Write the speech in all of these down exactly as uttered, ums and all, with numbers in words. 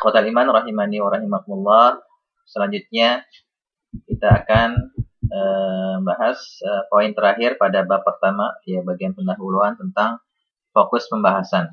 Ikhwatal iman rahimani wa rahimakumullah. Selanjutnya kita akan membahas uh, uh, poin terakhir pada bab pertama, ya bagian pendahuluan tentang fokus pembahasan.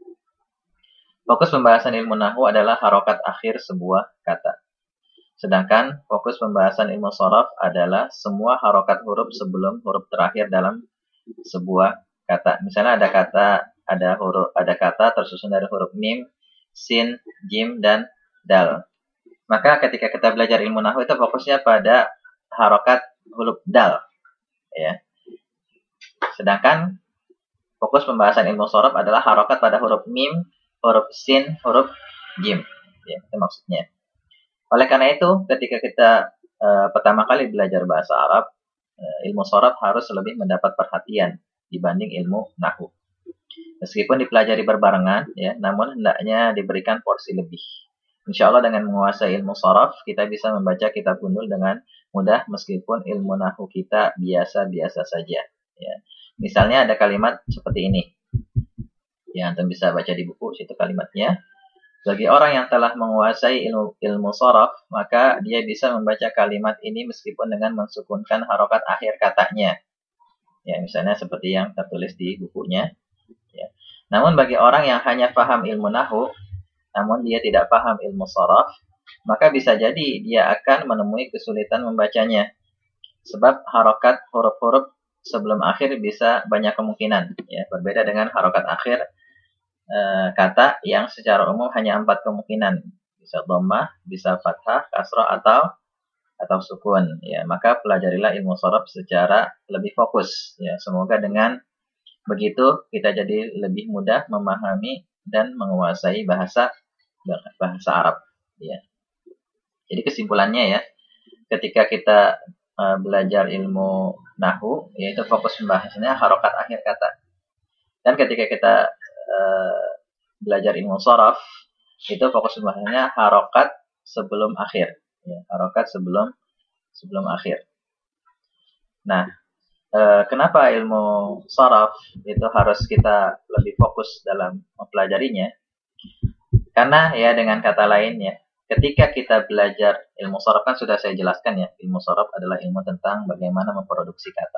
Fokus pembahasan ilmu nahwu adalah harokat akhir sebuah kata. Sedangkan fokus pembahasan ilmu shoraf adalah semua harokat huruf sebelum huruf terakhir dalam sebuah kata. Misalnya ada kata, ada huruf, ada kata tersusun dari huruf mim, sin, jim, dan dal. Maka ketika kita belajar ilmu nahwu itu fokusnya pada harokat huruf dal, ya. Sedangkan fokus pembahasan ilmu shoraf adalah harokat pada huruf mim, huruf sin, huruf jim, ya, itu maksudnya. Oleh karena itu, ketika kita uh, pertama kali belajar bahasa Arab, uh, ilmu shoraf harus lebih mendapat perhatian dibanding ilmu nahwu. Meskipun dipelajari berbarengan, ya, namun hendaknya diberikan porsi lebih. Insya Allah dengan menguasai ilmu shoraf, kita bisa membaca kitab gundul dengan mudah meskipun ilmu nahwu kita biasa-biasa saja. Ya. Misalnya ada kalimat seperti ini. Ya, Anda bisa baca di buku, situ kalimatnya. Bagi orang yang telah menguasai ilmu ilmu shoraf, maka dia bisa membaca kalimat ini meskipun dengan mensukunkan harokat akhir katanya. Ya, misalnya seperti yang tertulis di bukunya. Ya. Namun bagi orang yang hanya paham ilmu nahwu, namun dia tidak paham ilmu shoraf, maka bisa jadi dia akan menemui kesulitan membacanya. Sebab harokat huruf-huruf sebelum akhir bisa banyak kemungkinan. Ya, berbeda dengan harokat akhir e, kata yang secara umum hanya empat kemungkinan. Bisa dhammah, bisa fathah, kasrah, atau atau sukun. Ya, maka pelajarilah ilmu shoraf secara lebih fokus. Ya, semoga dengan begitu kita jadi lebih mudah memahami dan menguasai bahasa bahasa Arab. Ya. Jadi kesimpulannya ya, ketika kita uh, belajar ilmu nahwu, yaitu fokus pembahasannya harokat akhir kata. Dan ketika kita uh, belajar ilmu shoraf, itu fokus pembahasannya harokat sebelum akhir. Ya, harokat sebelum sebelum akhir. Nah, uh, kenapa ilmu shoraf itu harus kita lebih fokus dalam mempelajarinya? Karena ya dengan kata lain ya, ketika kita belajar ilmu shoraf kan sudah saya jelaskan ya, ilmu shoraf adalah ilmu tentang bagaimana memproduksi kata.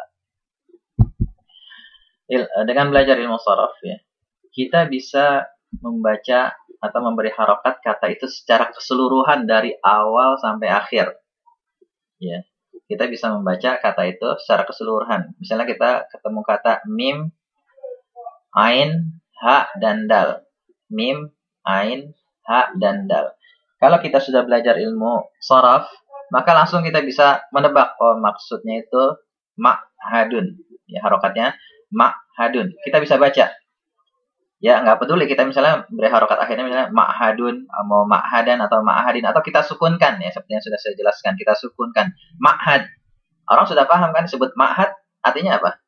Il, dengan belajar ilmu shoraf ya, kita bisa membaca atau memberi harokat kata itu secara keseluruhan dari awal sampai akhir. Ya, kita bisa membaca kata itu secara keseluruhan. Misalnya kita ketemu kata mim, ain, ha, dan dal. Mim, ain, ha, dan dal. Kalau kita sudah belajar ilmu shoraf, maka langsung kita bisa menebak, oh maksudnya itu ma'hadun. Ya, harokatnya ma'hadun. Kita bisa baca. Ya, nggak peduli kita misalnya beri harokat akhirnya misalnya ma'hadun, mau ma'hadan atau ma'hadin, atau kita sukunkan ya, seperti yang sudah saya jelaskan, kita sukunkan ma'had. Orang sudah paham kan sebut ma'had artinya apa?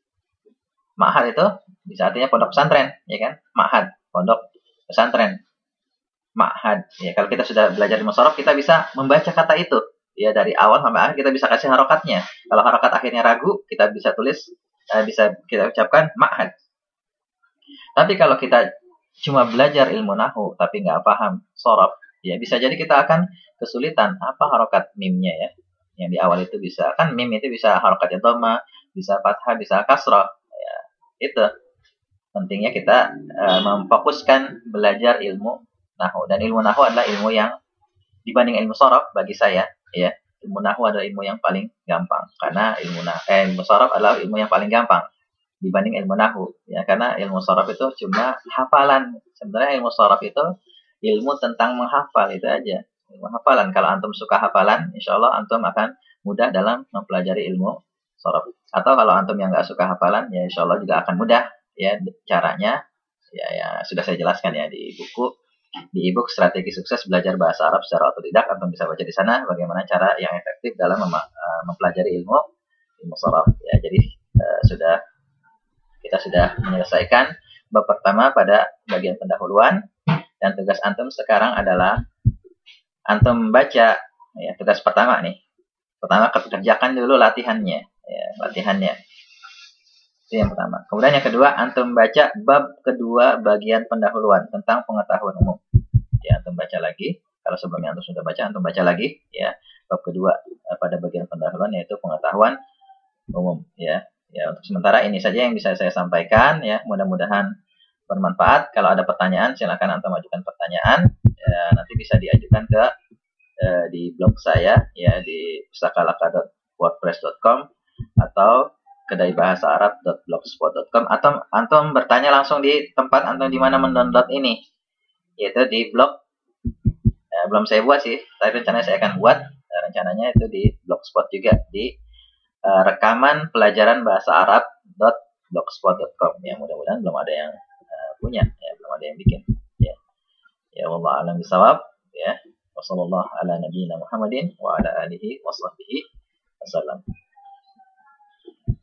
Ma'had itu bisa artinya pondok pesantren, ya kan? Ma'had, pondok pesantren, ma'had. Ya, kalau kita sudah belajar ilmu shoraf, kita bisa membaca kata itu. Ya, dari awal sampai akhir kita bisa kasih harokatnya. Kalau harokat akhirnya ragu, kita bisa tulis, eh, bisa kita ucapkan ma'had. Tapi kalau kita cuma belajar ilmu nahwu tapi nggak paham shoraf, ya bisa jadi kita akan kesulitan apa harokat mimnya ya. Yang di awal itu bisa, kan mim itu bisa harokatnya dhammah, bisa fathah, bisa kasrah. Ya, itu. Pentingnya kita uh, memfokuskan belajar ilmu nahwu, dan ilmu nahwu adalah ilmu yang dibanding ilmu shoraf bagi saya ya, ilmu nahwu adalah ilmu yang paling gampang karena ilmu nah eh, ilmu shoraf adalah ilmu yang paling gampang dibanding ilmu nahwu ya, karena ilmu shoraf itu cuma hafalan. Sebenarnya ilmu shoraf itu ilmu tentang menghafal, itu aja, ilmu hafalan. Kalau antum suka hafalan, insya Allah antum akan mudah dalam mempelajari ilmu shoraf. Atau kalau antum yang nggak suka hafalan, ya insya Allah juga akan mudah. Ya, caranya ya, ya sudah saya jelaskan ya di buku, di ebook Strategi Sukses Belajar Bahasa Arab Secara Otodidak. Antum bisa baca di sana bagaimana cara yang efektif dalam mem uh, mempelajari ilmu ilmu shoraf ya. Jadi uh, sudah kita sudah menyelesaikan bab pertama pada bagian pendahuluan, dan tugas antum sekarang adalah antum baca ya, tugas pertama nih. Pertama kerjakan dulu latihannya ya, latihannya. Itu yang pertama. Kemudian yang kedua, antum baca bab kedua bagian pendahuluan tentang pengetahuan umum. Ya, antum baca baca lagi. Kalau sebelumnya antum sudah baca, antum baca lagi ya. Bab kedua uh, pada bagian pendahuluan yaitu pengetahuan umum ya. Ya, untuk sementara ini saja yang bisa saya sampaikan ya. Mudah-mudahan bermanfaat. Kalau ada pertanyaan silakan antum ajukan pertanyaan. Ya, nanti bisa diajukan ke uh, di blog saya ya di pustakalaka dot wordpress dot com atau kedai bahasa arab dot blogspot dot com atau antum bertanya langsung di tempat antum di mana mendownload ini yaitu di blog eh, belum saya buat sih tapi rencananya saya akan buat eh, rencananya itu di blogspot juga di uh, rekaman pelajaran bahasa arab dot blogspot dot com ya mudah-mudahan belum ada yang uh, punya ya belum ada yang bikin ya ya wallahu a'lam bishawab ya wasallallahu ala nabiyina Muhammadin wa ala alihi washabbihi wasallam.